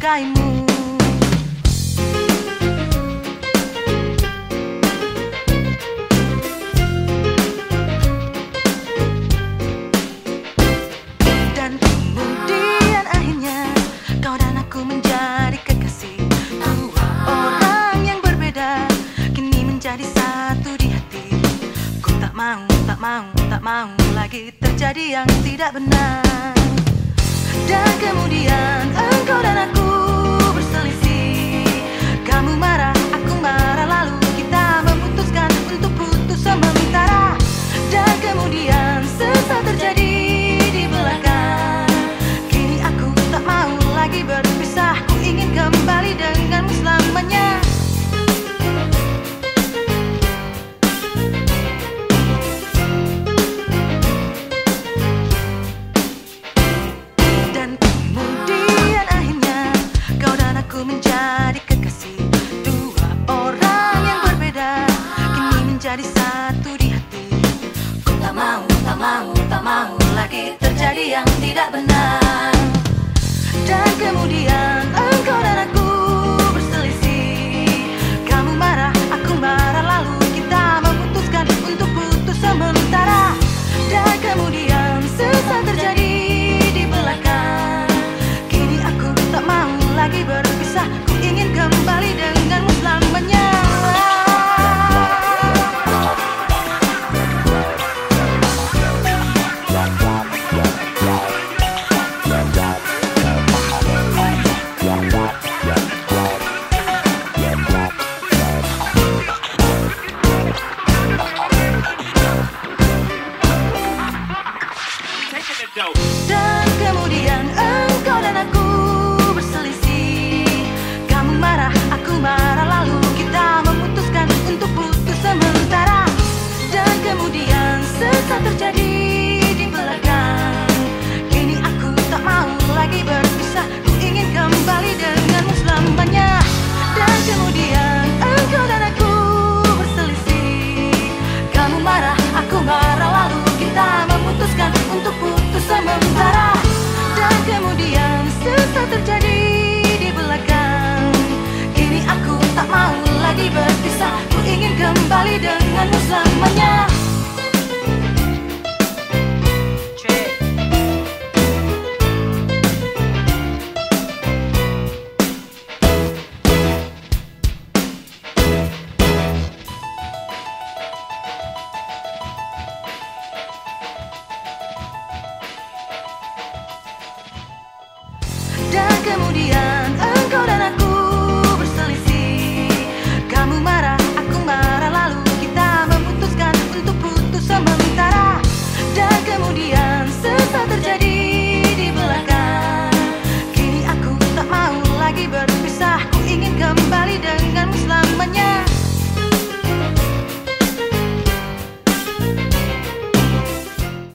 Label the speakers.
Speaker 1: menyukaimu. Dan kemudian akhirnya kau dan aku menjadi kekasih. Dua orang yang berbeda kini menjadi satu di hati. Ku tak mau lagi terjadi yang tidak benar. Dan kemudian engkau dan aku berselisih. Kamu marah, aku marah, lalu kita memutuskan untuk putus sementara. Dan kemudian sesat terjadi di belakang. Kini aku tak mau lagi berpisah. Ku ingin kembali denganmu selamanya. Menjadi kekasih. Dua orang yang berbeda kini menjadi satu di hati. Ku tak mau lagi terjadi yang tidak benar. Dan kemudian engkau dan aku berselisih. Kamu marah, aku marah, lalu kita memutuskan untuk putus sementara. Dan kemudian sesat terjadi di belakang. Kini aku tak mau lagi berpisah. Ku ingin kembali denganmu selamanya. Dan kemudian engkau dan aku berselisih. Kamu marah, aku marah, lalu kita memutuskan untuk putus sementara. Dan kemudian sesat terjadi di belakang. Kini aku tak mau lagi berpisah. Ku ingin kembali denganmu selamanya. Dan kemudian engkau dan aku berselisih. Kamu marah, aku marah, lalu kita memutuskan untuk putus sementara. Dan kemudian sesat terjadi di belakang. Kini aku tak mau lagi berpisah. Ku ingin kembali denganmu selamanya.